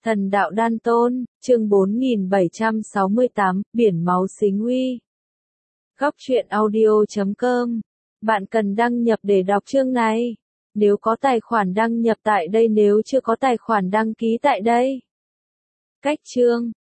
Thần đạo đan tôn, chương 4768, biển máu xính uy. Góc truyện audio.com. Bạn cần đăng nhập để đọc chương này. Nếu có tài khoản đăng nhập tại đây, nếu chưa có tài khoản đăng ký tại đây. Cách chương.